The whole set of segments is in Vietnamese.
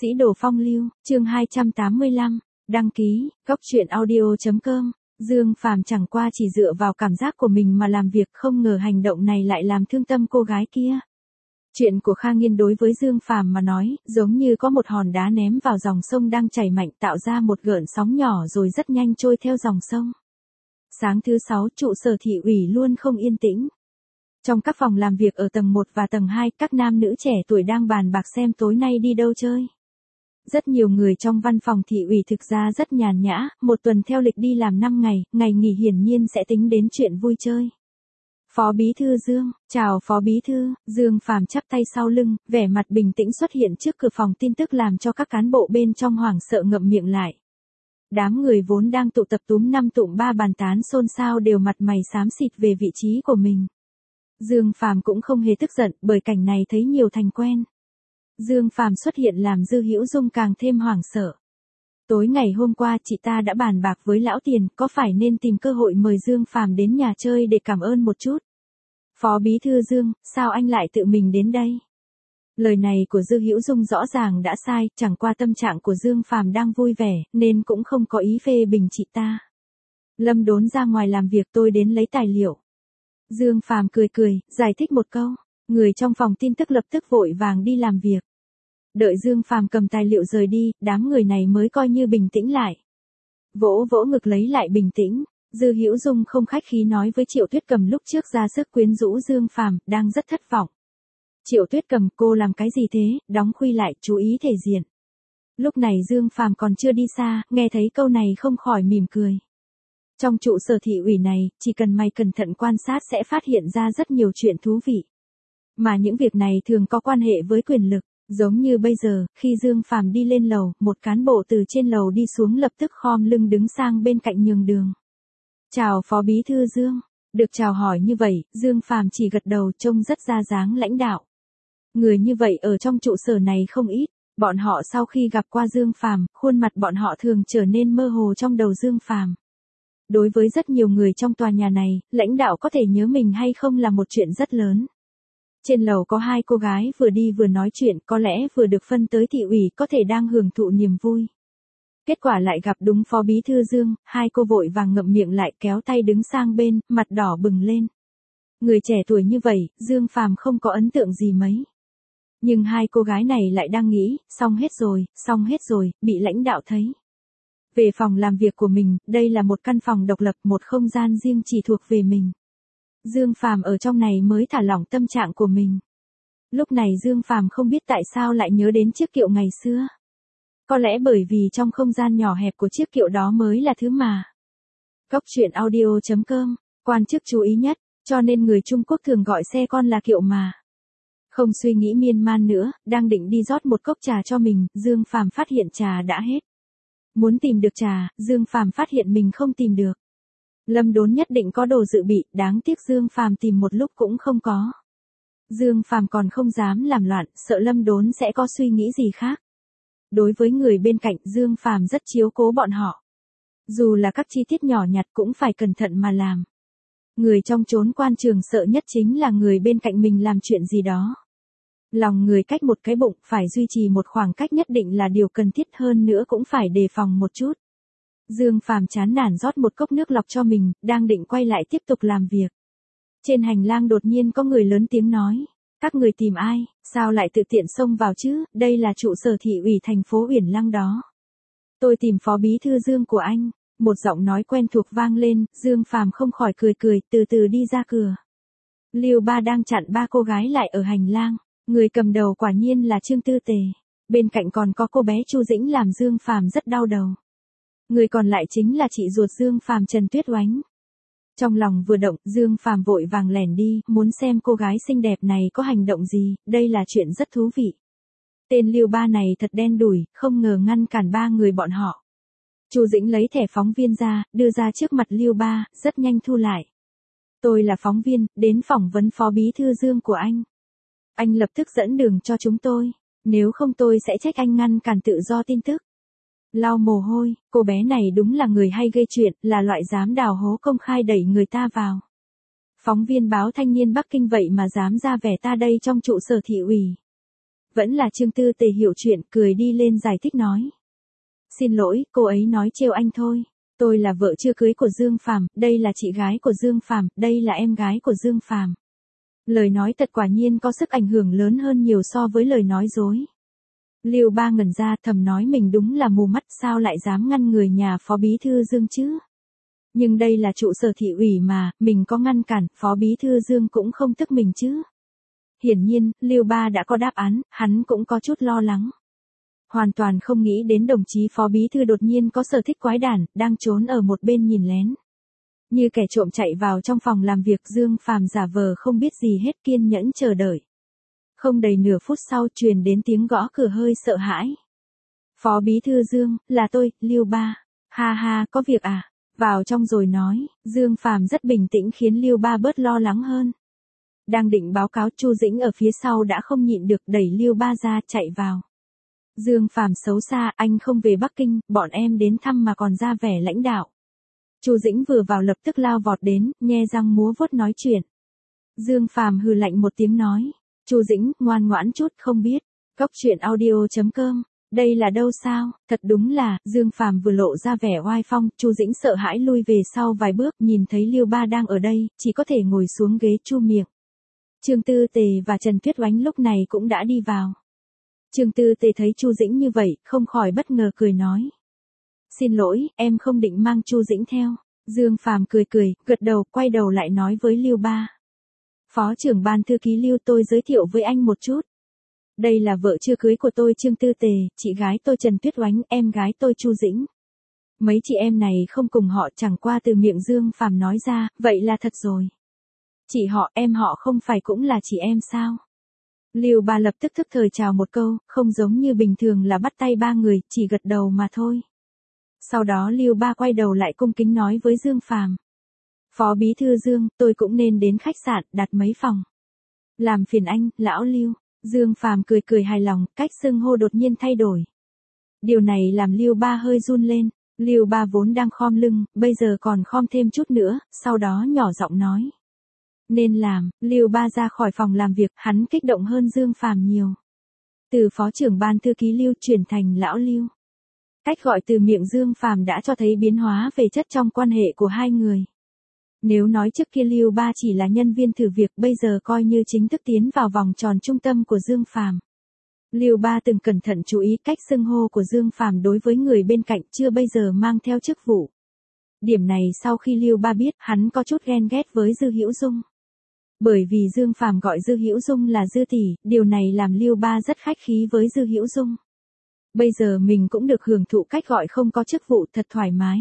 Sĩ đồ phong lưu, chương 285, đăng ký, goctruyện audio.com. Dương Phàm chẳng qua chỉ dựa vào cảm giác của mình mà làm việc, không ngờ hành động này lại làm thương tâm cô gái kia. Chuyện của Kha Nghiên đối với Dương Phàm mà nói, giống như có một hòn đá ném vào dòng sông đang chảy mạnh tạo ra một gợn sóng nhỏ rồi rất nhanh trôi theo dòng sông. Sáng thứ 6, trụ sở thị ủy luôn không yên tĩnh. Trong các phòng làm việc ở tầng 1 và tầng 2, các nam nữ trẻ tuổi đang bàn bạc xem tối nay đi đâu chơi. Rất nhiều người trong văn phòng thị ủy thực ra rất nhàn nhã, một tuần theo lịch đi làm 5 ngày, ngày nghỉ hiển nhiên sẽ tính đến chuyện vui chơi. Phó Bí thư Dương, chào Phó Bí thư. Dương Phàm chắp tay sau lưng, vẻ mặt bình tĩnh xuất hiện trước cửa phòng tin tức làm cho các cán bộ bên trong hoảng sợ ngậm miệng lại. Đám người vốn đang tụ tập túm năm tụm ba bàn tán xôn xao đều mặt mày xám xịt về vị trí của mình. Dương Phàm cũng không hề tức giận, bởi cảnh này thấy nhiều thành quen. Dương Phàm xuất hiện làm Dư Hữu Dung càng thêm hoảng sợ. Tối ngày hôm qua chị ta đã bàn bạc với lão Tiền, có phải nên tìm cơ hội mời Dương Phàm đến nhà chơi để cảm ơn một chút. Phó Bí thư Dương, sao anh lại tự mình đến đây? Lời này của Dư Hữu Dung rõ ràng đã sai, chẳng qua tâm trạng của Dương Phàm đang vui vẻ, nên cũng không có ý phê bình chị ta. Lâm Đốn ra ngoài làm việc, tôi đến lấy tài liệu. Dương Phàm cười cười, giải thích một câu. Người trong phòng tin tức lập tức vội vàng đi làm việc. Đợi Dương Phàm cầm tài liệu rời đi, đám người này mới coi như bình tĩnh lại. Vỗ vỗ ngực lấy lại bình tĩnh, Dư Hữu Dung không khách khí nói với Triệu Tuyết Cầm lúc trước ra sức quyến rũ Dương Phàm, đang rất thất vọng. Triệu Tuyết Cầm, cô làm cái gì thế, đóng khuy lại, chú ý thể diện. Lúc này Dương Phàm còn chưa đi xa, nghe thấy câu này không khỏi mỉm cười. Trong trụ sở thị ủy này, chỉ cần mày cẩn thận quan sát sẽ phát hiện ra rất nhiều chuyện thú vị. Mà những việc này thường có quan hệ với quyền lực, giống như bây giờ, khi Dương Phàm đi lên lầu, một cán bộ từ trên lầu đi xuống lập tức khom lưng đứng sang bên cạnh nhường đường. Chào Phó Bí thư Dương. Được chào hỏi như vậy, Dương Phàm chỉ gật đầu, trông rất ra dáng lãnh đạo. Người như vậy ở trong trụ sở này không ít, bọn họ sau khi gặp qua Dương Phàm, khuôn mặt bọn họ thường trở nên mơ hồ trong đầu Dương Phàm. Đối với rất nhiều người trong tòa nhà này, lãnh đạo có thể nhớ mình hay không là một chuyện rất lớn. Trên lầu có hai cô gái vừa đi vừa nói chuyện, có lẽ vừa được phân tới thị ủy, có thể đang hưởng thụ niềm vui. Kết quả lại gặp đúng Phó Bí thư Dương, hai cô vội vàng ngậm miệng lại kéo tay đứng sang bên, mặt đỏ bừng lên. Người trẻ tuổi như vậy, Dương Phàm không có ấn tượng gì mấy. Nhưng hai cô gái này lại đang nghĩ, xong hết rồi, bị lãnh đạo thấy. Về phòng làm việc của mình, đây là một căn phòng độc lập, một không gian riêng chỉ thuộc về mình. Dương Phàm ở trong này mới thả lỏng tâm trạng của mình. Lúc này Dương Phàm không biết tại sao lại nhớ đến chiếc kiệu ngày xưa. Có lẽ bởi vì trong không gian nhỏ hẹp của chiếc kiệu đó mới là thứ mà goctruyện audio.com, quan chức chú ý nhất, cho nên người Trung Quốc thường gọi xe con là kiệu mà. Không suy nghĩ miên man nữa, đang định đi rót một cốc trà cho mình, Dương Phàm phát hiện trà đã hết. Muốn tìm được trà, Dương Phàm phát hiện mình không tìm được. Lâm Đốn nhất định có đồ dự bị, đáng tiếc Dương Phàm tìm một lúc cũng không có. Dương Phàm còn không dám làm loạn, sợ Lâm Đốn sẽ có suy nghĩ gì khác. Đối với người bên cạnh, Dương Phàm rất chiếu cố bọn họ. Dù là các chi tiết nhỏ nhặt cũng phải cẩn thận mà làm. Người trong chốn quan trường sợ nhất chính là người bên cạnh mình làm chuyện gì đó. Lòng người cách một cái bụng, phải duy trì một khoảng cách nhất định là điều cần thiết, hơn nữa cũng phải đề phòng một chút. Dương Phàm chán nản rót một cốc nước lọc cho mình, đang định quay lại tiếp tục làm việc. Trên hành lang đột nhiên có người lớn tiếng nói. Các người tìm ai, sao lại tự tiện xông vào chứ, đây là trụ sở thị ủy thành phố Uyển Lăng đó. Tôi tìm Phó Bí thư Dương của anh. Một giọng nói quen thuộc vang lên, Dương Phàm không khỏi cười cười, từ từ đi ra cửa. Lưu Ba đang chặn ba cô gái lại ở hành lang. Người cầm đầu quả nhiên là Trương Tư Tề. Bên cạnh còn có cô bé Chu Dĩnh làm Dương Phàm rất đau đầu. Người còn lại chính là chị ruột Dương Phàm Trần Tuyết Oánh. Trong lòng vừa động, Dương Phàm vội vàng lẻn đi, muốn xem cô gái xinh đẹp này có hành động gì, đây là chuyện rất thú vị. Tên Lưu Ba này thật đen đủi, không ngờ ngăn cản ba người bọn họ. Chu Dĩnh lấy thẻ phóng viên ra, đưa ra trước mặt Lưu Ba, rất nhanh thu lại. Tôi là phóng viên, đến phỏng vấn Phó Bí thư Dương của anh. Anh lập tức dẫn đường cho chúng tôi, nếu không tôi sẽ trách anh ngăn cản tự do tin tức. Lau mồ hôi, cô bé này đúng là người hay gây chuyện, là loại dám đào hố công khai đẩy người ta vào. Phóng viên báo Thanh niên Bắc Kinh vậy mà dám ra vẻ ta đây trong trụ sở thị ủy. Vẫn là Trương Tư Tề hiểu chuyện, cười đi lên giải thích nói. Xin lỗi, cô ấy nói trêu anh thôi. Tôi là vợ chưa cưới của Dương Phàm, đây là chị gái của Dương Phàm, đây là em gái của Dương Phàm. Lời nói thật quả nhiên có sức ảnh hưởng lớn hơn nhiều so với lời nói dối. Lưu Ba ngẩn ra, thầm nói mình đúng là mù mắt, sao lại dám ngăn người nhà Phó Bí Thư Dương chứ? Nhưng đây là trụ sở thị ủy mà, mình có ngăn cản, Phó Bí Thư Dương cũng không tức mình chứ. Hiển nhiên, Lưu Ba đã có đáp án, hắn cũng có chút lo lắng. Hoàn toàn không nghĩ đến đồng chí Phó Bí Thư đột nhiên có sở thích quái đản, đang trốn ở một bên nhìn lén. Như kẻ trộm chạy vào trong phòng làm việc, Dương Phàm giả vờ không biết gì hết, kiên nhẫn chờ đợi. Không đầy nửa phút sau truyền đến tiếng gõ cửa hơi sợ hãi. Phó Bí Thư Dương, là tôi, Lưu Ba. Ha ha, có việc à? Vào trong rồi nói. Dương Phàm rất bình tĩnh khiến Lưu Ba bớt lo lắng hơn. Đang định báo cáo, Chu Dĩnh ở phía sau đã không nhịn được đẩy Lưu Ba ra, chạy vào. Dương Phàm xấu xa, anh không về Bắc Kinh, bọn em đến thăm mà còn ra vẻ lãnh đạo. Chu Dĩnh vừa vào lập tức lao vọt đến, nhe răng múa vuốt nói chuyện. Dương Phàm hừ lạnh một tiếng nói. Chu Dĩnh, ngoan ngoãn chút, không biết. Cóc truyện audio.com. Đây là đâu sao? Thật đúng là, Dương Phàm vừa lộ ra vẻ oai phong, Chu Dĩnh sợ hãi lui về sau vài bước, nhìn thấy Lưu Ba đang ở đây, chỉ có thể ngồi xuống ghế chu miệng. Trương Tư Tề và Trần Tuyết Oánh lúc này cũng đã đi vào. Trương Tư Tề thấy Chu Dĩnh như vậy, không khỏi bất ngờ cười nói. Xin lỗi, em không định mang Chu Dĩnh theo. Dương Phàm cười cười, gật đầu, quay đầu lại nói với Lưu Ba. Phó trưởng ban thư ký Lưu, tôi giới thiệu với anh một chút. Đây là vợ chưa cưới của tôi Trương Tư Tề, chị gái tôi Trần Tuyết Oánh, em gái tôi Chu Dĩnh. Mấy chị em này không cùng họ, chẳng qua từ miệng Dương Phàm nói ra, vậy là thật rồi. Chị họ, em họ không phải cũng là chị em sao? Lưu Ba lập tức thức thời chào một câu, không giống như bình thường là bắt tay ba người, chỉ gật đầu mà thôi. Sau đó Lưu Ba quay đầu lại cung kính nói với Dương Phàm. Phó Bí Thư Dương, tôi cũng nên đến khách sạn, đặt mấy phòng. Làm phiền anh, lão Lưu. Dương Phàm cười cười hài lòng, cách xưng hô đột nhiên thay đổi. Điều này làm Lưu Ba hơi run lên. Lưu Ba vốn đang khom lưng, bây giờ còn khom thêm chút nữa, sau đó nhỏ giọng nói. Nên làm, Lưu Ba ra khỏi phòng làm việc, hắn kích động hơn Dương Phàm nhiều. Từ phó trưởng ban thư ký Lưu chuyển thành lão Lưu. Cách gọi từ miệng Dương Phàm đã cho thấy biến hóa về chất trong quan hệ của hai người. Nếu nói trước kia Lưu Ba chỉ là nhân viên thử việc, bây giờ coi như chính thức tiến vào vòng tròn trung tâm của Dương Phàm. Lưu Ba từng cẩn thận chú ý cách xưng hô của Dương Phàm đối với người bên cạnh, chưa bây giờ mang theo chức vụ. Điểm này sau khi Lưu Ba biết, hắn có chút ghen ghét với Dư Hữu Dung. Bởi vì Dương Phàm gọi Dư Hữu Dung là Dư tỷ, điều này làm Lưu Ba rất khách khí với Dư Hữu Dung. Bây giờ mình cũng được hưởng thụ cách gọi không có chức vụ, thật thoải mái.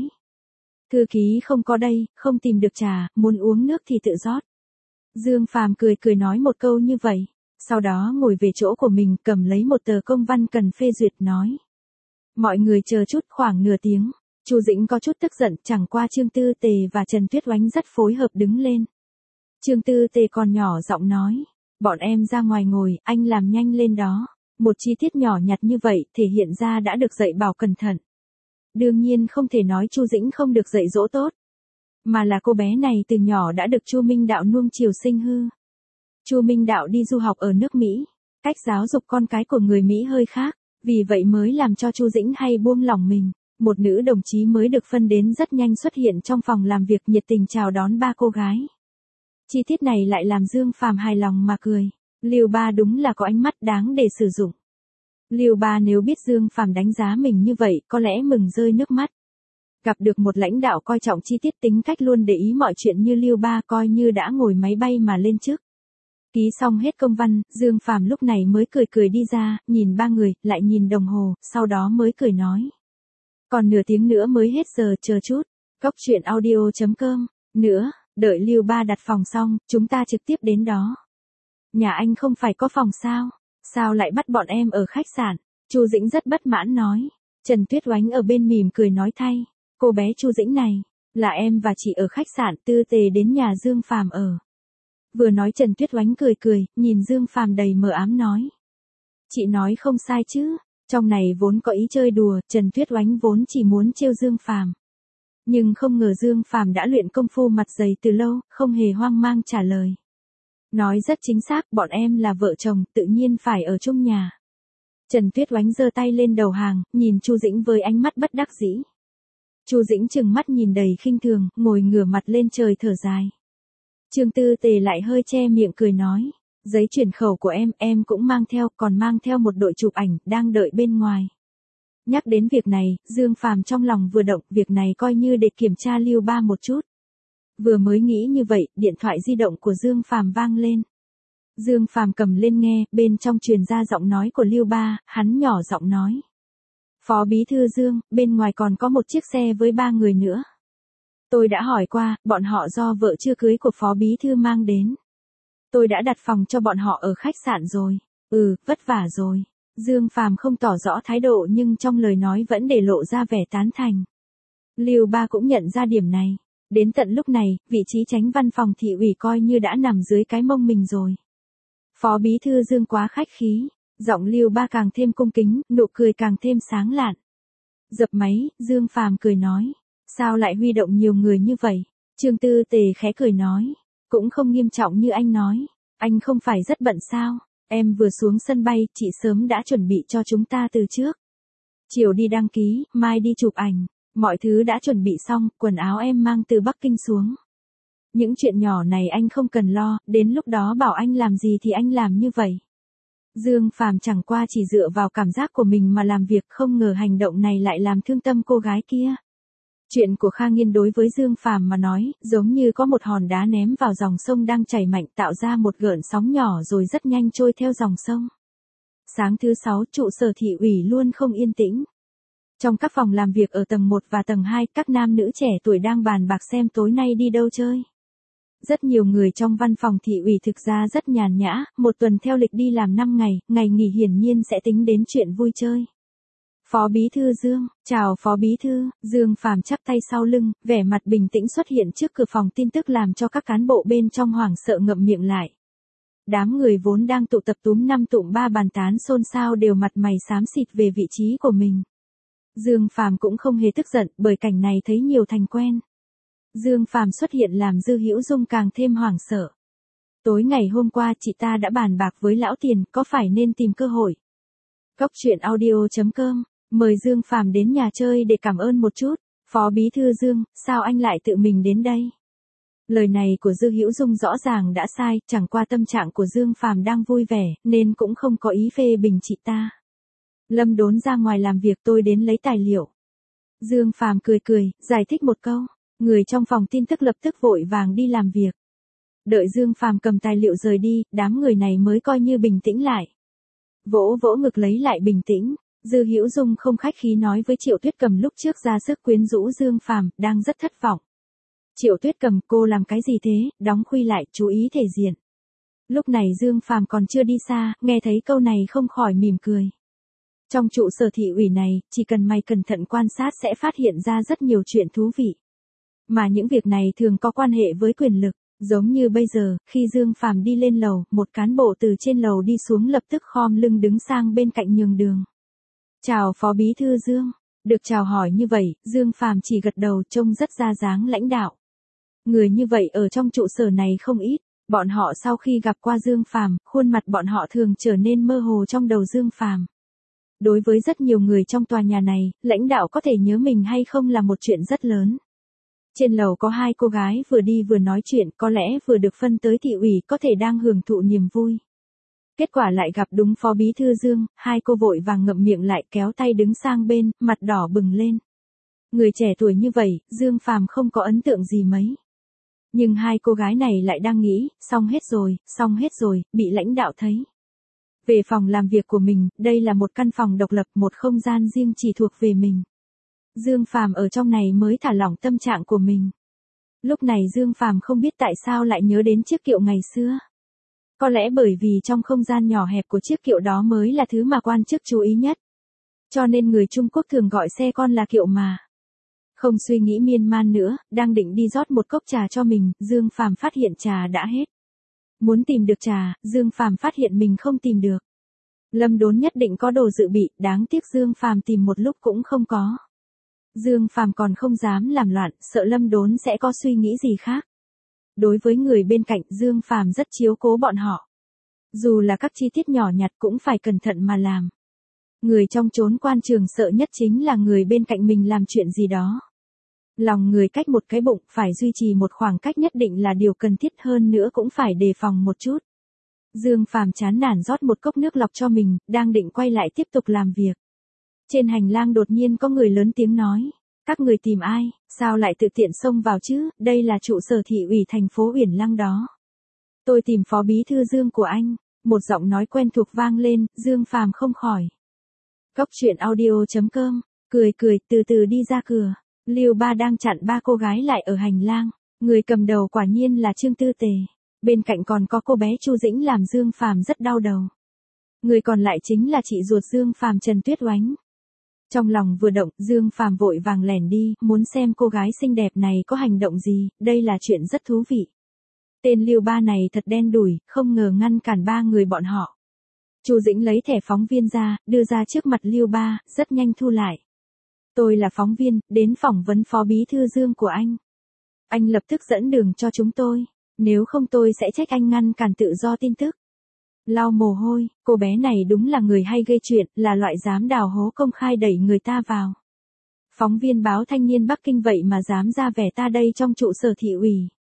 Thư ký không có đây, không tìm được trà, muốn uống nước thì tự rót. Dương Phàm cười cười nói một câu như vậy, sau đó ngồi về chỗ của mình, cầm lấy một tờ công văn cần phê duyệt nói. Mọi người chờ chút, khoảng nửa tiếng. Chu Dĩnh có chút tức giận, chẳng qua Trương Tư Tề và Trần Tuyết Oánh rất phối hợp đứng lên. Trương Tư Tề còn nhỏ giọng nói, bọn em ra ngoài ngồi, anh làm nhanh lên đó. Một chi tiết nhỏ nhặt như vậy thể hiện ra đã được dạy bảo cẩn thận. Đương nhiên không thể nói Chu Dĩnh không được dạy dỗ tốt, mà là cô bé này từ nhỏ đã được Chu Minh Đạo nuông chiều sinh hư. Chu Minh Đạo đi du học ở nước Mỹ, cách giáo dục con cái của người Mỹ hơi khác, vì vậy mới làm cho Chu Dĩnh hay buông lỏng mình. Một nữ đồng chí mới được phân đến rất nhanh xuất hiện trong phòng làm việc, nhiệt tình chào đón ba cô gái. Chi tiết này lại làm Dương Phàm hài lòng mà cười. Lưu Ba đúng là có ánh mắt đáng để sử dụng. Lưu Ba nếu biết Dương Phàm đánh giá mình như vậy, có lẽ mừng rơi nước mắt. Gặp được một lãnh đạo coi trọng chi tiết, tính cách luôn để ý mọi chuyện như Lưu Ba, coi như đã ngồi máy bay mà lên trước. Ký xong hết công văn, Dương Phàm lúc này mới cười cười đi ra, nhìn ba người, lại nhìn đồng hồ, sau đó mới cười nói. Còn nửa tiếng nữa mới hết giờ, chờ chút. Cóc truyện audio.com. Nữa, đợi Lưu Ba đặt phòng xong, chúng ta trực tiếp đến đó. Nhà anh không phải có phòng sao? Sao lại bắt bọn em ở khách sạn? Chu Dĩnh rất bất mãn nói. Trần Tuyết Oánh ở bên mỉm cười nói thay. Cô bé Chu Dĩnh này, là em và chị ở khách sạn Tư Tề đến nhà Dương Phàm ở. Vừa nói Trần Tuyết Oánh cười cười, nhìn Dương Phàm đầy mờ ám nói. Chị nói không sai chứ, trong này vốn có ý chơi đùa, Trần Tuyết Oánh vốn chỉ muốn trêu Dương Phàm. Nhưng không ngờ Dương Phàm đã luyện công phu mặt dày từ lâu, không hề hoang mang trả lời. Nói rất chính xác, bọn em là vợ chồng, tự nhiên phải ở chung nhà. Trần Tuyết Oánh giơ tay lên đầu hàng, nhìn Chu Dĩnh với ánh mắt bất đắc dĩ. Chu Dĩnh trừng mắt nhìn đầy khinh thường, ngồi ngửa mặt lên trời thở dài. Trương Tư Tề lại hơi che miệng cười nói, giấy chuyển khẩu của em cũng mang theo, còn mang theo một đội chụp ảnh, đang đợi bên ngoài. Nhắc đến việc này, Dương Phàm trong lòng vừa động, việc này coi như để kiểm tra Lưu Ba một chút. Vừa mới nghĩ như vậy, điện thoại di động của Dương Phàm vang lên. Dương Phàm cầm lên nghe, bên trong truyền ra giọng nói của Lưu Ba, hắn nhỏ giọng nói. Phó Bí Thư Dương, bên ngoài còn có một chiếc xe với 3 người nữa. Tôi đã hỏi qua, bọn họ do vợ chưa cưới của Phó Bí Thư mang đến. Tôi đã đặt phòng cho bọn họ ở khách sạn rồi. Vất vả rồi. Dương Phàm không tỏ rõ thái độ nhưng trong lời nói vẫn để lộ ra vẻ tán thành. Lưu Ba cũng nhận ra điểm này. Đến tận lúc này, vị trí chánh văn phòng thị ủy coi như đã nằm dưới cái mông mình rồi. Phó Bí Thư Dương quá khách khí, giọng Lưu Ba càng thêm cung kính, nụ cười càng thêm sáng lạn. Dập máy, Dương Phàm cười nói, sao lại huy động nhiều người như vậy? Trương Tư Tề khẽ cười nói, cũng không nghiêm trọng như anh nói, anh không phải rất bận sao? Em vừa xuống sân bay, chị sớm đã chuẩn bị cho chúng ta từ trước. Chiều đi đăng ký, mai đi chụp ảnh, mọi thứ đã chuẩn bị xong, quần áo em mang từ Bắc Kinh xuống. Những chuyện nhỏ này anh không cần lo, đến lúc đó bảo anh làm gì thì anh làm như vậy. Dương Phàm chẳng qua chỉ dựa vào cảm giác của mình mà làm việc, không ngờ hành động này lại làm thương tâm cô gái kia. Chuyện của Kha Nghiên đối với Dương Phàm mà nói, giống như có một hòn đá ném vào dòng sông đang chảy mạnh tạo ra một gợn sóng nhỏ rồi rất nhanh trôi theo dòng sông. Sáng thứ 6, trụ sở thị ủy luôn không yên tĩnh. Trong các phòng làm việc ở tầng 1 và tầng 2, các nam nữ trẻ tuổi đang bàn bạc xem tối nay đi đâu chơi. Rất nhiều người trong văn phòng thị ủy thực ra rất nhàn nhã, một tuần theo lịch đi làm 5 ngày, ngày nghỉ hiển nhiên sẽ tính đến chuyện vui chơi. Phó Bí Thư Dương, chào Phó Bí Thư, Dương Phàm chắp tay sau lưng, vẻ mặt bình tĩnh xuất hiện trước cửa phòng tin tức làm cho các cán bộ bên trong hoảng sợ ngậm miệng lại. Đám người vốn đang tụ tập túm 5 tụm 3 bàn tán xôn xao đều mặt mày xám xịt về vị trí của mình. Dương Phàm cũng không hề tức giận bởi cảnh này thấy nhiều thành quen. Dương Phàm xuất hiện làm Dư Hữu Dung càng thêm hoảng sợ. Tối ngày hôm qua chị ta đã bàn bạc với lão Tiền, có phải nên tìm cơ hội. Cóc truyện audio.com, mời Dương Phàm đến nhà chơi để cảm ơn một chút. Phó Bí Thư Dương, sao anh lại tự mình đến đây? Lời này của Dư Hữu Dung rõ ràng đã sai, chẳng qua tâm trạng của Dương Phàm đang vui vẻ, nên cũng không có ý phê bình chị ta. Lâm Đốn ra ngoài làm việc, tôi đến lấy tài liệu. Dương Phàm cười, giải thích một câu. Người trong phòng tin tức lập tức vội vàng đi làm việc. Đợi Dương Phàm cầm tài liệu rời đi, đám người này mới coi như bình tĩnh lại. Vỗ ngực lấy lại bình tĩnh, Dư Hữu Dung không khách khí nói với Triệu Tuyết Cầm lúc trước ra sức quyến rũ Dương Phàm, đang rất thất vọng. Triệu Tuyết Cầm, cô làm cái gì thế, đóng khuy lại, chú ý thể diện. Lúc này Dương Phàm còn chưa đi xa, nghe thấy câu này không khỏi mỉm cười. Trong trụ sở thị ủy này, chỉ cần mày cẩn thận quan sát sẽ phát hiện ra rất nhiều chuyện thú vị. Mà những việc này thường có quan hệ với quyền lực, giống như bây giờ, khi Dương Phàm đi lên lầu, một cán bộ từ trên lầu đi xuống lập tức khom lưng đứng sang bên cạnh nhường đường. Chào Phó Bí Thư Dương. Được chào hỏi như vậy, Dương Phàm chỉ gật đầu, trông rất ra dáng lãnh đạo. Người như vậy ở trong trụ sở này không ít, bọn họ sau khi gặp qua Dương Phàm, khuôn mặt bọn họ thường trở nên mơ hồ trong đầu Dương Phàm. Đối với rất nhiều người trong tòa nhà này, lãnh đạo có thể nhớ mình hay không là một chuyện rất lớn. Trên lầu có 2 cô gái vừa đi vừa nói chuyện, có lẽ vừa được phân tới thị ủy, có thể đang hưởng thụ niềm vui. Kết quả lại gặp đúng Phó Bí Thư Dương, 2 cô vội vàng ngậm miệng lại kéo tay đứng sang bên, mặt đỏ bừng lên. Người trẻ tuổi như vậy, Dương Phàm không có ấn tượng gì mấy. Nhưng 2 cô gái này lại đang nghĩ, xong hết rồi, bị lãnh đạo thấy. Về phòng làm việc của mình, đây là một căn phòng độc lập, một không gian riêng chỉ thuộc về mình. Dương Phàm ở trong này mới thả lỏng tâm trạng của mình. Lúc này Dương Phàm không biết tại sao lại nhớ đến chiếc kiệu ngày xưa. Có lẽ bởi vì trong không gian nhỏ hẹp của chiếc kiệu đó mới là thứ mà quan chức chú ý nhất. Cho nên người Trung Quốc thường gọi xe con là kiệu mà. Không suy nghĩ miên man nữa, đang định đi rót một cốc trà cho mình, Dương Phàm phát hiện trà đã hết. Muốn tìm được trà, Dương Phàm phát hiện mình không tìm được. Lâm Đốn nhất định có đồ dự bị, đáng tiếc Dương Phàm tìm một lúc cũng không có. Dương Phàm còn không dám làm loạn, sợ Lâm Đốn sẽ có suy nghĩ gì khác. Đối với người bên cạnh, Dương Phàm rất chiếu cố bọn họ. Dù là các chi tiết nhỏ nhặt cũng phải cẩn thận mà làm. Người trong chốn quan trường sợ nhất chính là người bên cạnh mình làm chuyện gì đó. Lòng người cách một cái bụng, phải duy trì một khoảng cách nhất định là điều cần thiết, hơn nữa cũng phải đề phòng một chút. Dương Phàm chán nản rót một cốc nước lọc cho mình, đang định quay lại tiếp tục làm việc. Trên hành lang đột nhiên có người lớn tiếng nói. Các người tìm ai, sao lại tự tiện xông vào chứ, đây là trụ sở thị ủy thành phố Uyển Lăng đó. Tôi tìm phó bí thư Dương của anh, một giọng nói quen thuộc vang lên, Dương Phàm không khỏi. Cốc truyện audio.com, cười từ từ đi ra cửa. Lưu Ba đang chặn ba cô gái lại ở hành lang, người cầm đầu quả nhiên là Trương Tư Tề, bên cạnh còn có cô bé Chu Dĩnh làm Dương Phàm rất đau đầu. Người còn lại chính là chị ruột Dương Phàm Trần Tuyết Oánh. Trong lòng vừa động, Dương Phàm vội vàng lẻn đi, muốn xem cô gái xinh đẹp này có hành động gì, đây là chuyện rất thú vị. Tên Lưu Ba này thật đen đủi, không ngờ ngăn cản ba người bọn họ. Chu Dĩnh lấy thẻ phóng viên ra, đưa ra trước mặt Lưu Ba, rất nhanh thu lại. Tôi là phóng viên, đến phỏng vấn phó bí thư Dương của anh. Anh lập tức dẫn đường cho chúng tôi, nếu không tôi sẽ trách anh ngăn cản tự do tin tức. Lau mồ hôi, cô bé này đúng là người hay gây chuyện, là loại dám đào hố công khai đẩy người ta vào. Phóng viên báo Thanh niên Bắc Kinh vậy mà dám ra vẻ ta đây trong trụ sở thị ủy.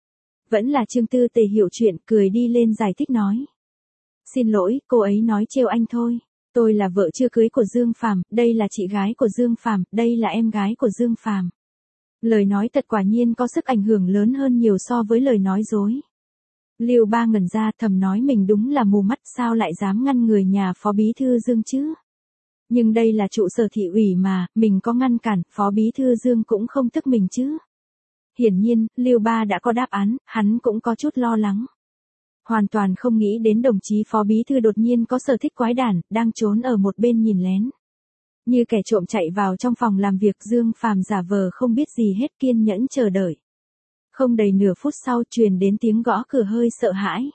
Vẫn là Trương Tư Tề hiểu chuyện, cười đi lên giải thích nói. Xin lỗi, cô ấy nói trêu anh thôi. Tôi là vợ chưa cưới của Dương Phàm, đây là chị gái của Dương Phàm, đây là em gái của Dương Phàm. Lời nói thật quả nhiên có sức ảnh hưởng lớn hơn nhiều so với lời nói dối. Lưu Ba ngẩn ra, thầm nói mình đúng là mù mắt, sao lại dám ngăn người nhà phó bí thư Dương chứ? Nhưng đây là trụ sở thị ủy mà, mình có ngăn cản, phó bí thư Dương cũng không tức mình chứ. Hiển nhiên, Lưu Ba đã có đáp án, hắn cũng có chút lo lắng. Hoàn toàn không nghĩ đến đồng chí phó bí thư đột nhiên có sở thích quái đản, đang trốn ở một bên nhìn lén. Như kẻ trộm chạy vào trong phòng làm việc, Dương Phàm giả vờ không biết gì hết, kiên nhẫn chờ đợi. Không đầy nửa phút sau truyền đến tiếng gõ cửa hơi sợ hãi.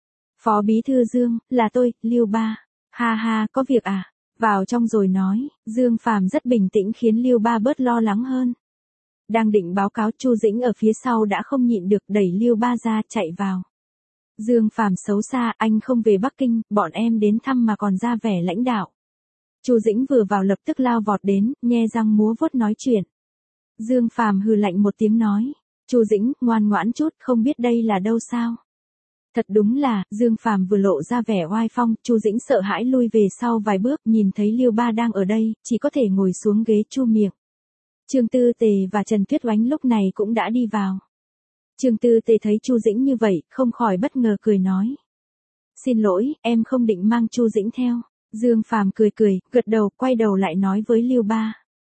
Phó bí thư Dương, là tôi, Lưu Ba. Ha ha, có việc à? Vào trong rồi nói. Dương Phàm rất bình tĩnh khiến Lưu Ba bớt lo lắng hơn. Đang định báo cáo, Chu Dĩnh ở phía sau đã không nhịn được đẩy Lưu Ba ra, chạy vào. Dương Phàm xấu xa, anh không về Bắc Kinh, bọn em đến thăm mà còn ra vẻ lãnh đạo. Chu Dĩnh vừa vào lập tức lao vọt đến, nhe răng múa vuốt nói chuyện. Dương Phàm hừ lạnh một tiếng nói. Chu Dĩnh, ngoan ngoãn chút, không biết đây là đâu sao? Thật đúng là, Dương Phàm vừa lộ ra vẻ oai phong, Chu Dĩnh sợ hãi lui về sau vài bước, nhìn thấy Lưu Ba đang ở đây, chỉ có thể ngồi xuống ghế chu miệng. Trương Tư Tề và Trần Tuyết Oánh lúc này cũng đã đi vào. Trương Tư Tề thấy Chu Dĩnh như vậy, không khỏi bất ngờ cười nói. Xin lỗi, em không định mang Chu Dĩnh theo. Dương Phàm cười, gật đầu, quay đầu lại nói với Lưu Ba.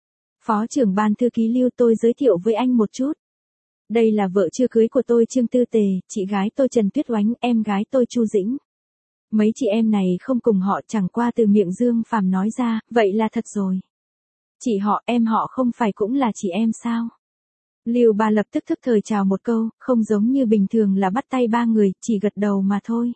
Phó trưởng ban thư ký Lưu, tôi giới thiệu với anh một chút. Đây là vợ chưa cưới của tôi Trương Tư Tề, chị gái tôi Trần Tuyết Oánh, em gái tôi Chu Dĩnh. Mấy chị em này không cùng họ, chẳng qua từ miệng Dương Phàm nói ra, vậy là thật rồi. Chị họ, em họ không phải cũng là chị em sao? Lưu Ba lập tức thức thời chào một câu, không giống như bình thường là bắt tay ba người, chỉ gật đầu mà thôi.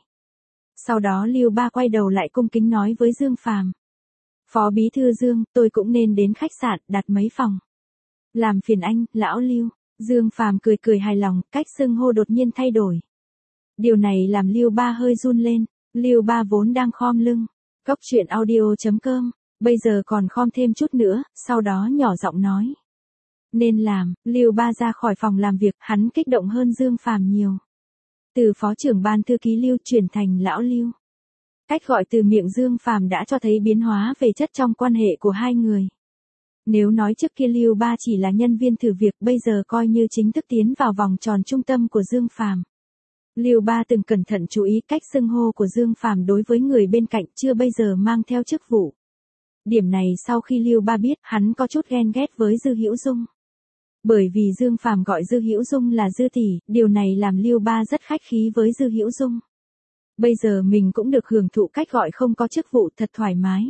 Sau đó Lưu Ba quay đầu lại cung kính nói với Dương Phàm. Phó bí thư Dương, tôi cũng nên đến khách sạn, đặt mấy phòng. Làm phiền anh, lão Lưu. Dương Phàm cười hài lòng, cách xưng hô đột nhiên thay đổi. Điều này làm Lưu Ba hơi run lên, Lưu Ba vốn đang khom lưng. Cốc truyện audio.com, bây giờ còn khom thêm chút nữa, sau đó nhỏ giọng nói. Nên làm, Lưu Ba ra khỏi phòng làm việc, hắn kích động hơn Dương Phàm nhiều. Từ phó trưởng ban thư ký Lưu chuyển thành lão Lưu. Cách gọi từ miệng Dương Phàm đã cho thấy biến hóa về chất trong quan hệ của hai người. Nếu nói trước kia Lưu Ba chỉ là nhân viên thử việc, bây giờ coi như chính thức tiến vào vòng tròn trung tâm của Dương Phàm. Lưu Ba từng cẩn thận chú ý cách xưng hô của Dương Phàm đối với người bên cạnh, chưa bây giờ mang theo chức vụ. Điểm này sau khi Lưu Ba biết, hắn có chút ghen ghét với Dư Hữu Dung. Bởi vì Dương Phàm gọi Dư Hữu Dung là Dư tỷ, điều này làm Lưu Ba rất khách khí với Dư Hữu Dung. Bây giờ mình cũng được hưởng thụ cách gọi không có chức vụ, thật thoải mái.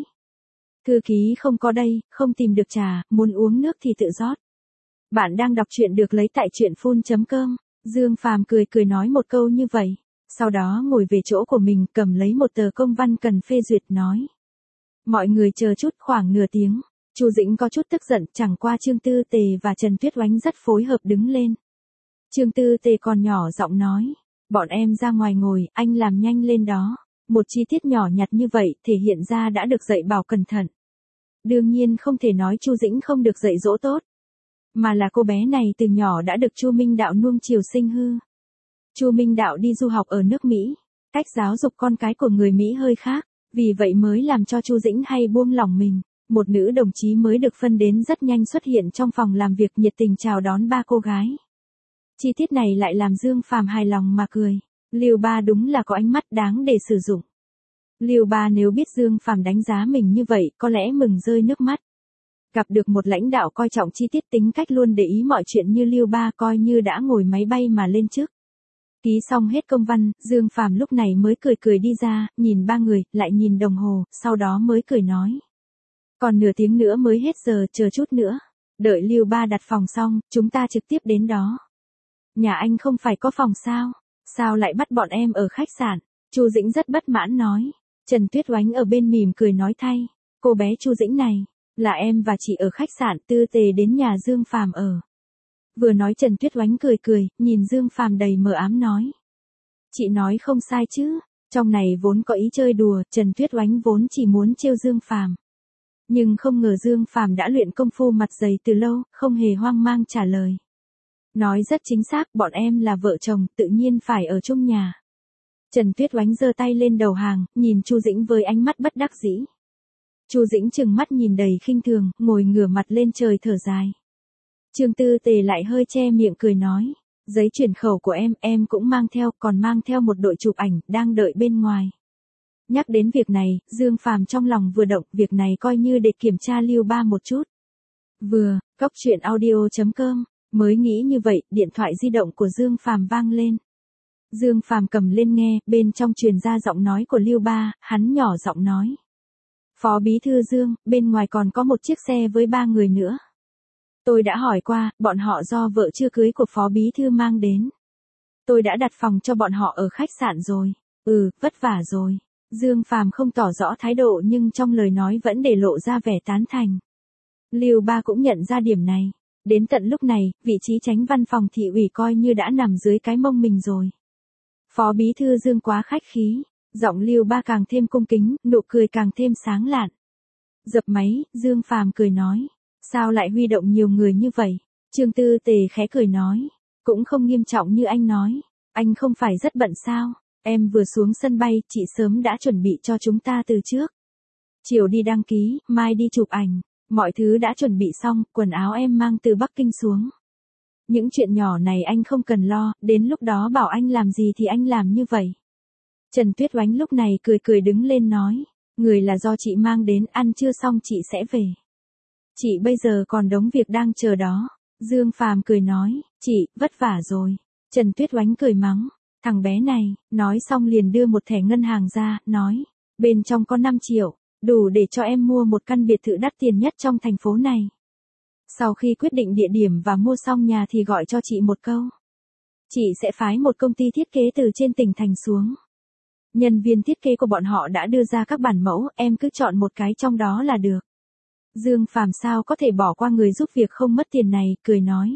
Thư ký không có đây, không tìm được trà, muốn uống nước thì tự rót. Bạn đang đọc truyện được lấy tại truyện.com. Dương Phàm cười nói một câu như vậy. Sau đó ngồi về chỗ của mình, cầm lấy một tờ công văn cần phê duyệt nói. Mọi người chờ chút, khoảng nửa tiếng. Chu Dĩnh có chút tức giận, chẳng qua Trương Tư Tề và Trần Tuyết Oánh rất phối hợp đứng lên. Trương Tư Tề còn nhỏ giọng nói. Bọn em ra ngoài ngồi, anh làm nhanh lên đó. Một chi tiết nhỏ nhặt như vậy thể hiện ra đã được dạy bảo cẩn thận. Đương nhiên không thể nói Chu Dĩnh không được dạy dỗ tốt, mà là cô bé này từ nhỏ đã được Chu Minh Đạo nuông chiều sinh hư. Chu Minh Đạo đi du học ở nước Mỹ, cách giáo dục con cái của người Mỹ hơi khác, vì vậy mới làm cho Chu Dĩnh hay buông lỏng mình. Một nữ đồng chí mới được phân đến rất nhanh xuất hiện trong phòng làm việc nhiệt tình chào đón ba cô gái. Chi tiết này lại làm Dương Phàm hài lòng mà cười. Lưu Ba đúng là có ánh mắt đáng để sử dụng. Lưu Ba nếu biết Dương Phàm đánh giá mình như vậy, có lẽ mừng rơi nước mắt. Gặp được một lãnh đạo coi trọng chi tiết tính cách luôn để ý mọi chuyện như Lưu Ba, coi như đã ngồi máy bay mà lên trước. Ký xong hết công văn, Dương Phàm lúc này mới cười cười đi ra, nhìn ba người, lại nhìn đồng hồ, sau đó mới cười nói. Còn nửa tiếng nữa mới hết giờ, chờ chút nữa. Đợi Lưu Ba đặt phòng xong, chúng ta trực tiếp đến đó. Nhà anh không phải có phòng sao? Sao lại bắt bọn em ở khách sạn? Chu Dĩnh rất bất mãn nói. Trần Tuyết Oánh ở bên mỉm cười nói thay. Cô bé Chu Dĩnh này, là em và chị ở khách sạn Tư Tề đến nhà Dương Phàm ở. Vừa nói Trần Tuyết Oánh cười cười, nhìn Dương Phàm đầy mờ ám nói. Chị nói không sai chứ, trong này vốn có ý chơi đùa, Trần Tuyết Oánh vốn chỉ muốn trêu Dương Phàm. Nhưng không ngờ Dương Phàm đã luyện công phu mặt dày từ lâu, không hề hoang mang trả lời. Nói rất chính xác, bọn em là vợ chồng, tự nhiên phải ở chung nhà. Trần Tuyết Oánh giơ tay lên đầu hàng, nhìn Chu Dĩnh với ánh mắt bất đắc dĩ. Chu Dĩnh trừng mắt nhìn đầy khinh thường, ngồi ngửa mặt lên trời thở dài. Trương Tư Tề lại hơi che miệng cười nói, giấy chuyển khẩu của em cũng mang theo, còn mang theo một đội chụp ảnh, đang đợi bên ngoài. Nhắc đến việc này, Dương Phàm trong lòng vừa động, việc này coi như để kiểm tra Lưu Ba một chút. Vừa, Cóc Truyện Audio.com, mới nghĩ như vậy, điện thoại di động của Dương Phàm vang lên. Dương Phàm cầm lên nghe, bên trong truyền ra giọng nói của Lưu Ba, hắn nhỏ giọng nói. Phó Bí Thư Dương, bên ngoài còn có một chiếc xe với 3 người nữa. Tôi đã hỏi qua, bọn họ do vợ chưa cưới của Phó Bí Thư mang đến. Tôi đã đặt phòng cho bọn họ ở khách sạn rồi. Vất vả rồi. Dương Phàm không tỏ rõ thái độ nhưng trong lời nói vẫn để lộ ra vẻ tán thành. Lưu Ba cũng nhận ra điểm này. Đến tận lúc này, vị trí chánh văn phòng thị ủy coi như đã nằm dưới cái mông mình rồi. Phó Bí Thư Dương quá khách khí, giọng Lưu Ba càng thêm cung kính, nụ cười càng thêm sáng lạn. Dập máy, Dương Phàm cười nói. Sao lại huy động nhiều người như vậy? Trương Tư Tề khẽ cười nói. Cũng không nghiêm trọng như anh nói. Anh không phải rất bận sao? Em vừa xuống sân bay, chị sớm đã chuẩn bị cho chúng ta từ trước. Chiều đi đăng ký, mai đi chụp ảnh. Mọi thứ đã chuẩn bị xong, quần áo em mang từ Bắc Kinh xuống. Những chuyện nhỏ này anh không cần lo, đến lúc đó bảo anh làm gì thì anh làm như vậy. Trần Tuyết Oánh lúc này cười cười đứng lên nói. Người là do chị mang đến, ăn chưa xong chị sẽ về. Chị bây giờ còn đống việc đang chờ đó. Dương Phàm cười nói. Chị, vất vả rồi. Trần Tuyết Oánh cười mắng. Thằng bé này, nói xong liền đưa một thẻ ngân hàng ra, nói. Bên trong có 5 triệu. Đủ để cho em mua một căn biệt thự đắt tiền nhất trong thành phố này. Sau khi quyết định địa điểm và mua xong nhà thì gọi cho chị một câu. Chị sẽ phái một công ty thiết kế từ trên tỉnh thành xuống. Nhân viên thiết kế của bọn họ đã đưa ra các bản mẫu, em cứ chọn một cái trong đó là được. Dương Phàm sao có thể bỏ qua người giúp việc không mất tiền này, cười nói.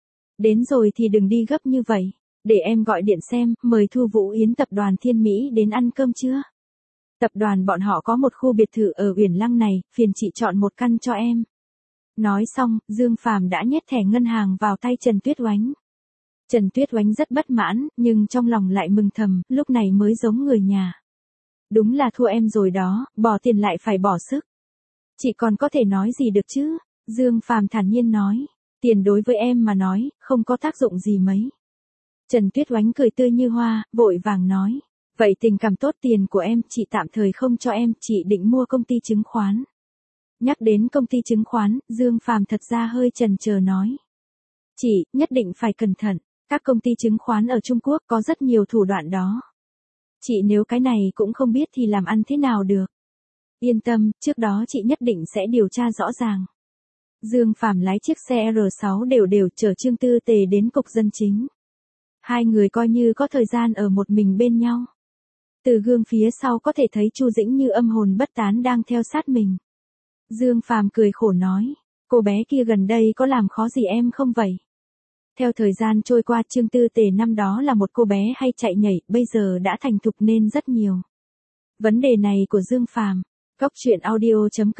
Đến rồi thì đừng đi gấp như vậy. Để em gọi điện xem, mời Thu Vũ Yến tập đoàn Thiên Mỹ đến ăn cơm chưa? Tập đoàn bọn họ có một khu biệt thự ở Uyển Lăng này, phiền chị chọn một căn cho em. Nói xong, Dương Phàm đã nhét thẻ ngân hàng vào tay Trần Tuyết Oánh. Trần Tuyết Oánh rất bất mãn, nhưng trong lòng lại mừng thầm, lúc này mới giống người nhà. Đúng là thua em rồi đó, bỏ tiền lại phải bỏ sức. Chị còn có thể nói gì được chứ? Dương Phàm thản nhiên nói. Tiền đối với em mà nói, không có tác dụng gì mấy. Trần Tuyết Oánh cười tươi như hoa, vội vàng nói. Vậy tình cảm tốt tiền của em, chị tạm thời không cho em, chị định mua công ty chứng khoán. Nhắc đến công ty chứng khoán, Dương Phàm thật ra hơi chần chờ nói. Chị, nhất định phải cẩn thận, các công ty chứng khoán ở Trung Quốc có rất nhiều thủ đoạn đó. Chị nếu cái này cũng không biết thì làm ăn thế nào được. Yên tâm, trước đó chị nhất định sẽ điều tra rõ ràng. Dương Phàm lái chiếc xe R6 đều chở Trương Tư Tề đến cục dân chính. Hai người coi như có thời gian ở một mình bên nhau. Từ gương phía sau có thể thấy Chu Dĩnh như âm hồn bất tán đang theo sát mình. Dương Phàm cười khổ nói, cô bé kia gần đây có làm khó gì em không vậy? Theo thời gian trôi qua, Trương Tư Tề năm đó là một cô bé hay chạy nhảy, bây giờ đã thành thục nên rất nhiều. Vấn đề này của Dương Phàm, Cóc Truyện Audio.com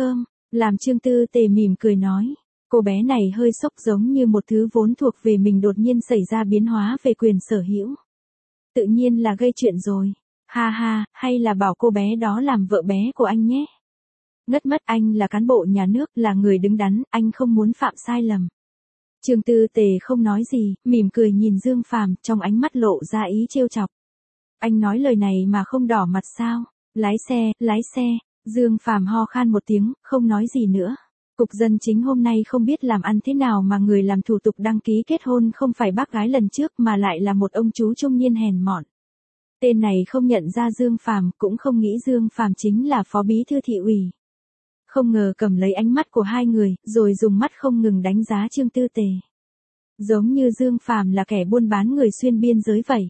Làm Trương Tư Tề mỉm cười nói. Cô bé này hơi sốc, giống như một thứ vốn thuộc về mình đột nhiên xảy ra biến hóa về quyền sở hữu. Tự nhiên là gây chuyện rồi. Ha ha, hay là bảo cô bé đó làm vợ bé của anh nhé. Ngất mất, anh là cán bộ nhà nước, là người đứng đắn, anh không muốn phạm sai lầm. Trương Tư Tề không nói gì, mỉm cười nhìn Dương Phàm, trong ánh mắt lộ ra ý trêu chọc. Anh nói lời này mà không đỏ mặt sao? Lái xe, lái xe. Dương Phàm ho khan một tiếng, không nói gì nữa. Cục dân chính hôm nay không biết làm ăn thế nào mà người làm thủ tục đăng ký kết hôn không phải bác gái lần trước mà lại là một ông chú trung niên hèn mọn. Tên này không nhận ra Dương Phàm, cũng không nghĩ Dương Phàm chính là phó bí thư thị ủy. Không ngờ cầm lấy ánh mắt của hai người, rồi dùng mắt không ngừng đánh giá Trương Tư Tề. Giống như Dương Phàm là kẻ buôn bán người xuyên biên giới vậy.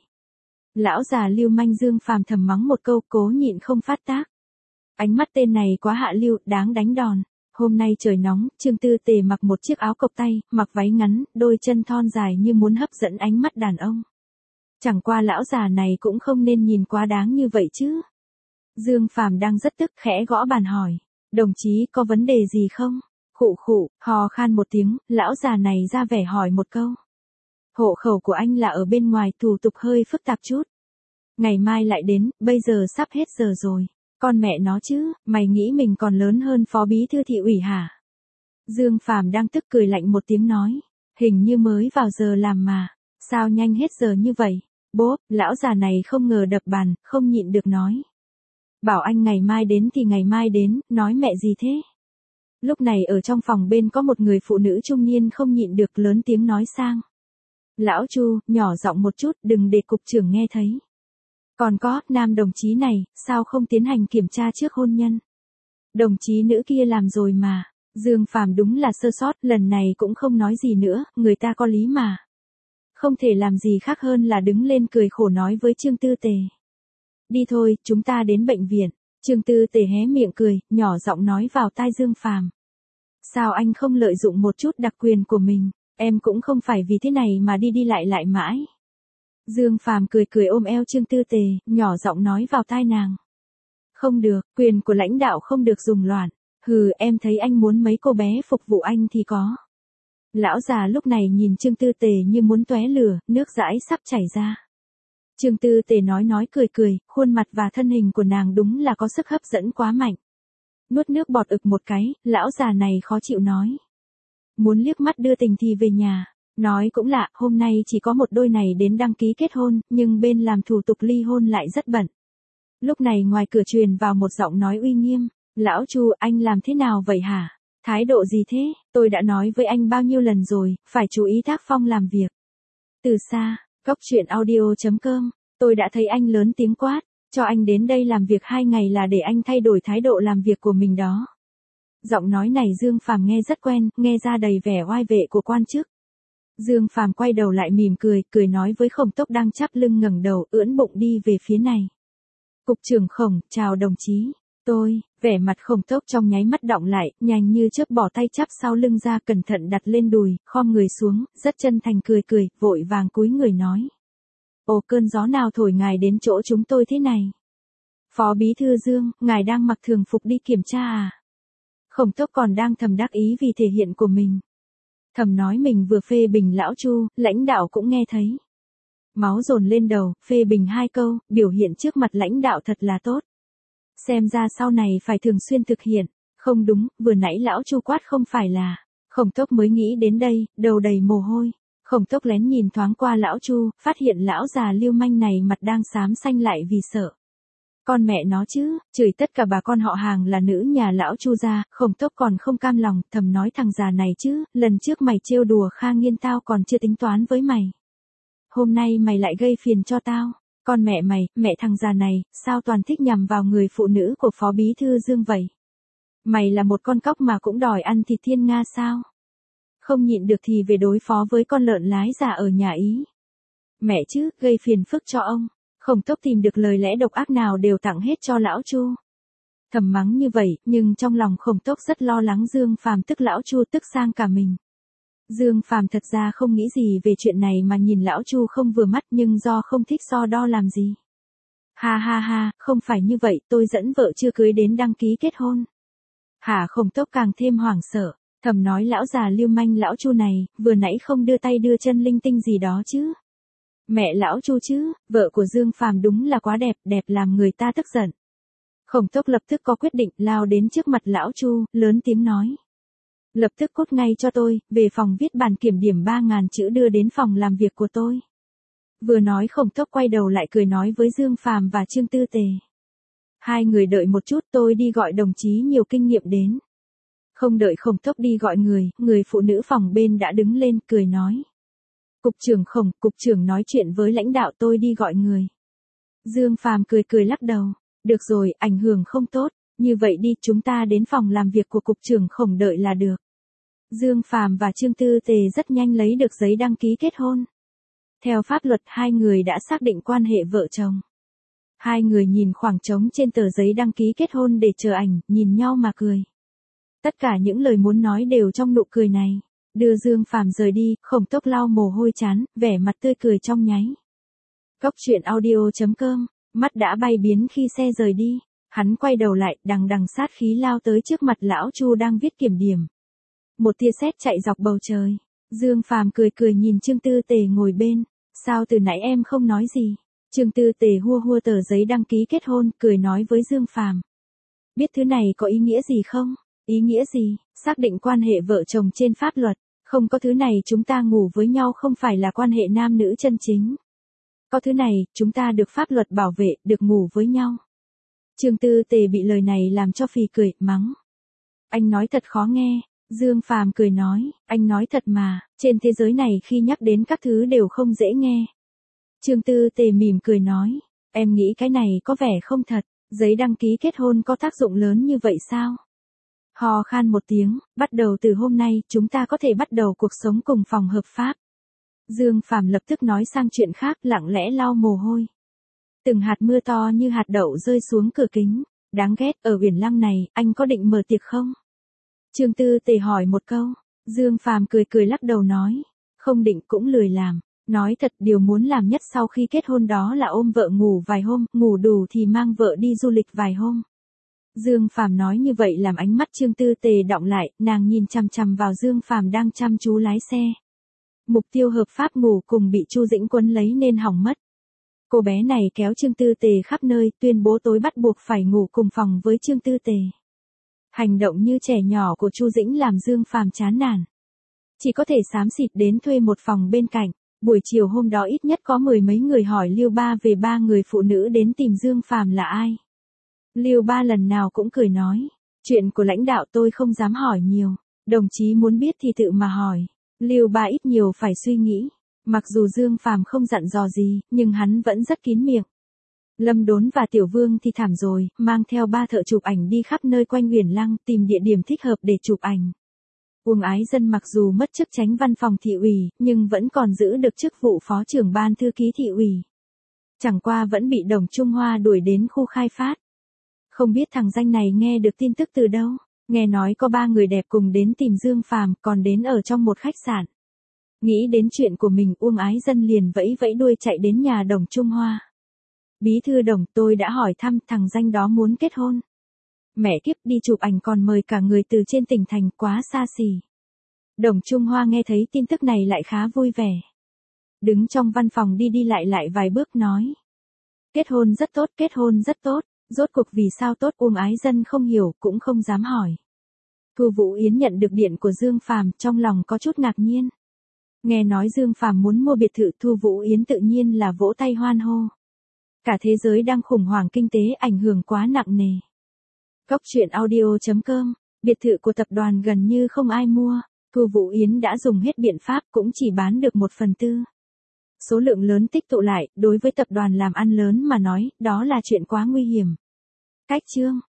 Lão già lưu manh, Dương Phàm thầm mắng một câu, cố nhịn không phát tác. Ánh mắt tên này quá hạ lưu, đáng đánh đòn. Hôm nay trời nóng, Trương Tư Tề mặc một chiếc áo cộc tay, mặc váy ngắn, đôi chân thon dài như muốn hấp dẫn ánh mắt đàn ông. Chẳng qua lão già này cũng không nên nhìn quá đáng như vậy chứ. Dương Phàm đang rất tức, khẽ gõ bàn hỏi. Đồng chí có vấn đề gì không? Khụ khụ, hò khan một tiếng, lão già này ra vẻ hỏi một câu. Hộ khẩu của anh là ở bên ngoài, thủ tục hơi phức tạp chút. Ngày mai lại đến, bây giờ sắp hết giờ rồi. Con mẹ nó chứ, mày nghĩ mình còn lớn hơn phó bí thư thị ủy hả? Dương Phàm đang tức cười lạnh một tiếng nói. Hình như mới vào giờ làm mà. Sao nhanh hết giờ như vậy? Bốp, lão già này không ngờ đập bàn, không nhịn được nói. Bảo anh ngày mai đến thì ngày mai đến, nói mẹ gì thế? Lúc này ở trong phòng bên có một người phụ nữ trung niên không nhịn được lớn tiếng nói sang. Lão Chu, nhỏ giọng một chút, đừng để cục trưởng nghe thấy. Còn có, nam đồng chí này, sao không tiến hành kiểm tra trước hôn nhân? Đồng chí nữ kia làm rồi mà. Dương Phàm đúng là sơ sót, lần này cũng không nói gì nữa, người ta có lý mà. Không thể làm gì khác hơn là đứng lên cười khổ nói với Trương Tư Tề. Đi thôi, chúng ta đến bệnh viện. Trương Tư Tề hé miệng cười, nhỏ giọng nói vào tai Dương Phàm. Sao anh không lợi dụng một chút đặc quyền của mình, em cũng không phải vì thế này mà đi đi lại mãi. Dương Phàm cười cười ôm eo Trương Tư Tề, nhỏ giọng nói vào tai nàng. Không được, quyền của lãnh đạo không được dùng loạn. Hừ, em thấy anh muốn mấy cô bé phục vụ anh thì có. Lão già lúc này nhìn Trương Tư Tề như muốn tóe lửa, nước dãi sắp chảy ra. Trương Tư Tề nói cười, khuôn mặt và thân hình của nàng đúng là có sức hấp dẫn quá mạnh. Nuốt nước bọt ực một cái, lão già này khó chịu nói. Muốn liếc mắt đưa tình thì về nhà. Nói cũng lạ, hôm nay chỉ có một đôi này đến đăng ký kết hôn, nhưng bên làm thủ tục ly hôn lại rất bận. Lúc này ngoài cửa truyền vào một giọng nói uy nghiêm. Lão Chu, anh làm thế nào vậy hả? Thái độ gì thế? Tôi đã nói với anh bao nhiêu lần rồi, phải chú ý tác phong làm việc. Từ xa, Góc Truyện Audio.com, tôi đã thấy anh lớn tiếng quát, cho anh đến đây làm việc 2 ngày là để anh thay đổi thái độ làm việc của mình đó. Giọng nói này Dương Phàm nghe rất quen, nghe ra đầy vẻ oai vệ của quan chức. Dương Phàm quay đầu lại mỉm cười nói với Khổng Tốc đang chắp lưng ngẩng đầu, ưỡn bụng đi về phía này. Cục trưởng Khổng, chào đồng chí. Vẻ mặt Khổng Tốc trong nháy mắt đọng lại, nhanh như chớp bỏ tay chắp sau lưng ra, cẩn thận đặt lên đùi, khom người xuống, rất chân thành cười, vội vàng cúi người nói. Ồ, cơn gió nào thổi ngài đến chỗ chúng tôi thế này? Phó bí thư Dương, ngài đang mặc thường phục đi kiểm tra à? Khổng Tốc còn đang thầm đắc ý vì thể hiện của mình. Thầm nói mình vừa phê bình lão Chu, lãnh đạo cũng nghe thấy. Máu dồn lên đầu, phê bình 2 câu, biểu hiện trước mặt lãnh đạo thật là tốt. Xem ra sau này phải thường xuyên thực hiện. Không đúng, vừa nãy lão Chu quát không phải là. Khổng Tốc mới nghĩ đến đây, đầu đầy mồ hôi. Khổng Tốc lén nhìn thoáng qua lão Chu, phát hiện lão già lưu manh này mặt đang xám xanh lại vì sợ. Con mẹ nó chứ, chửi tất cả bà con họ hàng là nữ nhà lão Chu ra, Khổng Tốc còn không cam lòng, thầm nói thằng già này chứ, lần trước mày trêu đùa Kha Nghiên tao còn chưa tính toán với mày. Hôm nay mày lại gây phiền cho tao. Con mẹ mày, mẹ thằng già này, sao toàn thích nhằm vào người phụ nữ của phó bí thư Dương vậy? Mày là một con cóc mà cũng đòi ăn thịt thiên nga sao? Không nhịn được thì về đối phó với con lợn lái già ở nhà Ý. Mẹ chứ, gây phiền phức cho ông. Khổng Tốc tìm được lời lẽ độc ác nào đều tặng hết cho lão Chu. Thầm mắng như vậy, nhưng trong lòng Khổng Tốc rất lo lắng Dương Phàm tức lão Chu tức sang cả mình. Dương Phàm thật ra không nghĩ gì về chuyện này mà nhìn lão Chu không vừa mắt, nhưng do không thích so đo làm gì. Ha, không phải như vậy, tôi dẫn vợ chưa cưới đến đăng ký kết hôn. Hà Khổng Tốc càng thêm hoảng sợ, thầm nói lão già lưu manh lão Chu này, vừa nãy không đưa tay đưa chân linh tinh gì đó chứ. Mẹ lão Chu chứ, vợ của Dương Phàm đúng là quá đẹp, đẹp làm người ta tức giận. Khổng Tốc lập tức có quyết định lao đến trước mặt lão Chu, lớn tiếng nói. Lập tức cốt ngay cho tôi, về phòng viết bản kiểm điểm 3.000 chữ đưa đến phòng làm việc của tôi. Vừa nói Khổng Tốc quay đầu lại cười nói với Dương Phàm và Trương Tư Tề. Hai người đợi một chút, tôi đi gọi đồng chí nhiều kinh nghiệm đến. Không đợi Khổng Tốc đi gọi người phụ nữ phòng bên đã đứng lên cười nói. Cục trưởng Khổng, cục trưởng nói chuyện với lãnh đạo, tôi đi gọi người. Dương Phàm cười cười lắc đầu. Được rồi, ảnh hưởng không tốt, như vậy đi, chúng ta đến phòng làm việc của cục trưởng Khổng đợi là được. Dương Phàm và Trương Tư Tề rất nhanh lấy được giấy đăng ký kết hôn. Theo pháp luật hai người đã xác định quan hệ vợ chồng. Hai người nhìn khoảng trống trên tờ giấy đăng ký kết hôn để chờ ảnh, nhìn nhau mà cười. Tất cả những lời muốn nói đều trong nụ cười này. Đưa Dương Phàm rời đi, Khổng Tốc lau mồ hôi chán, vẻ mặt tươi cười trong nháy. Cốc truyện audio.com, mắt đã bay biến khi xe rời đi. Hắn quay đầu lại, đằng đằng sát khí lao tới trước mặt lão Chu đang viết kiểm điểm. Một tia sét chạy dọc bầu trời. Dương Phàm cười cười nhìn Trương Tư Tề ngồi bên. Sao từ nãy em không nói gì? Trương Tư Tề hua hua tờ giấy đăng ký kết hôn, cười nói với Dương Phàm. Biết thứ này có ý nghĩa gì không? Ý nghĩa gì? Xác định quan hệ vợ chồng trên pháp luật. Không có thứ này chúng ta ngủ với nhau không phải là quan hệ nam nữ chân chính. Có thứ này, chúng ta được pháp luật bảo vệ, được ngủ với nhau. Trương Tư Tề bị lời này làm cho phì cười, mắng. Anh nói thật khó nghe. Dương Phàm cười nói, anh nói thật mà, trên thế giới này khi nhắc đến các thứ đều không dễ nghe. Trương Tư Tề mỉm cười nói, em nghĩ cái này có vẻ không thật, giấy đăng ký kết hôn có tác dụng lớn như vậy sao? Hò khan một tiếng, bắt đầu từ hôm nay chúng ta có thể bắt đầu cuộc sống cùng phòng hợp pháp. Dương Phàm lập tức nói sang chuyện khác, lặng lẽ lau mồ hôi. Từng hạt mưa to như hạt đậu rơi xuống cửa kính. Đáng ghét, ở Uyển Lăng này, anh có định mở tiệc không? Trương Tư Tề hỏi một câu. Dương Phàm cười cười lắc đầu nói. Không định cũng lười làm. Nói thật, điều muốn làm nhất sau khi kết hôn đó là ôm vợ ngủ vài hôm, ngủ đủ thì mang vợ đi du lịch vài hôm. Dương Phàm nói như vậy làm ánh mắt Trương Tư Tề đọng lại, nàng nhìn chằm chằm vào Dương Phàm đang chăm chú lái xe. Mục tiêu hợp pháp ngủ cùng bị Chu Dĩnh Quân lấy nên hỏng mất. Cô bé này kéo Trương Tư Tề khắp nơi, tuyên bố tối bắt buộc phải ngủ cùng phòng với Trương Tư Tề. Hành động như trẻ nhỏ của Chu Dĩnh làm Dương Phàm chán nản. Chỉ có thể xám xịt đến thuê một phòng bên cạnh. Buổi chiều hôm đó ít nhất có 10 mấy người hỏi Lưu Ba về 3 người phụ nữ đến tìm Dương Phàm là ai. Lưu Ba lần nào cũng cười nói, chuyện của lãnh đạo tôi không dám hỏi nhiều, đồng chí muốn biết thì tự mà hỏi. Lưu Ba ít nhiều phải suy nghĩ, mặc dù Dương Phàm không dặn dò gì, nhưng hắn vẫn rất kín miệng. Lâm Đốn và Tiểu Vương thì thảm rồi, mang theo 3 thợ chụp ảnh đi khắp nơi quanh Uyển Lăng tìm địa điểm thích hợp để chụp ảnh. Uông Ái Dân mặc dù mất chức chánh văn phòng thị ủy, nhưng vẫn còn giữ được chức vụ phó trưởng ban thư ký thị ủy. Chẳng qua vẫn bị Đồng Trung Hoa đuổi đến khu khai phát. Không biết thằng danh này nghe được tin tức từ đâu, nghe nói có 3 người đẹp cùng đến tìm Dương Phàm, còn đến ở trong một khách sạn. Nghĩ đến chuyện của mình, Uông Ái Dân liền vẫy vẫy đuôi chạy đến nhà Đồng Trung Hoa. Bí thư Đồng, tôi đã hỏi thăm, thằng danh đó muốn kết hôn. Mẹ kiếp, đi chụp ảnh còn mời cả người từ trên tỉnh thành, quá xa xỉ. Đồng Trung Hoa nghe thấy tin tức này lại khá vui vẻ. Đứng trong văn phòng đi đi lại vài bước nói. Kết hôn rất tốt, kết hôn rất tốt. Rốt cuộc vì sao tốt, Uông Ái Dân không hiểu, cũng không dám hỏi. Thu Vũ Yến nhận được điện của Dương Phàm, trong lòng có chút ngạc nhiên. Nghe nói Dương Phàm muốn mua biệt thự, Thu Vũ Yến tự nhiên là vỗ tay hoan hô. Cả thế giới đang khủng hoảng kinh tế, ảnh hưởng quá nặng nề. Cốc truyện audio.com, biệt thự của tập đoàn gần như không ai mua, Thu Vũ Yến đã dùng hết biện pháp cũng chỉ bán được 1/4. Số lượng lớn tích tụ lại, đối với tập đoàn làm ăn lớn mà nói, đó là chuyện quá nguy hiểm. Cách chương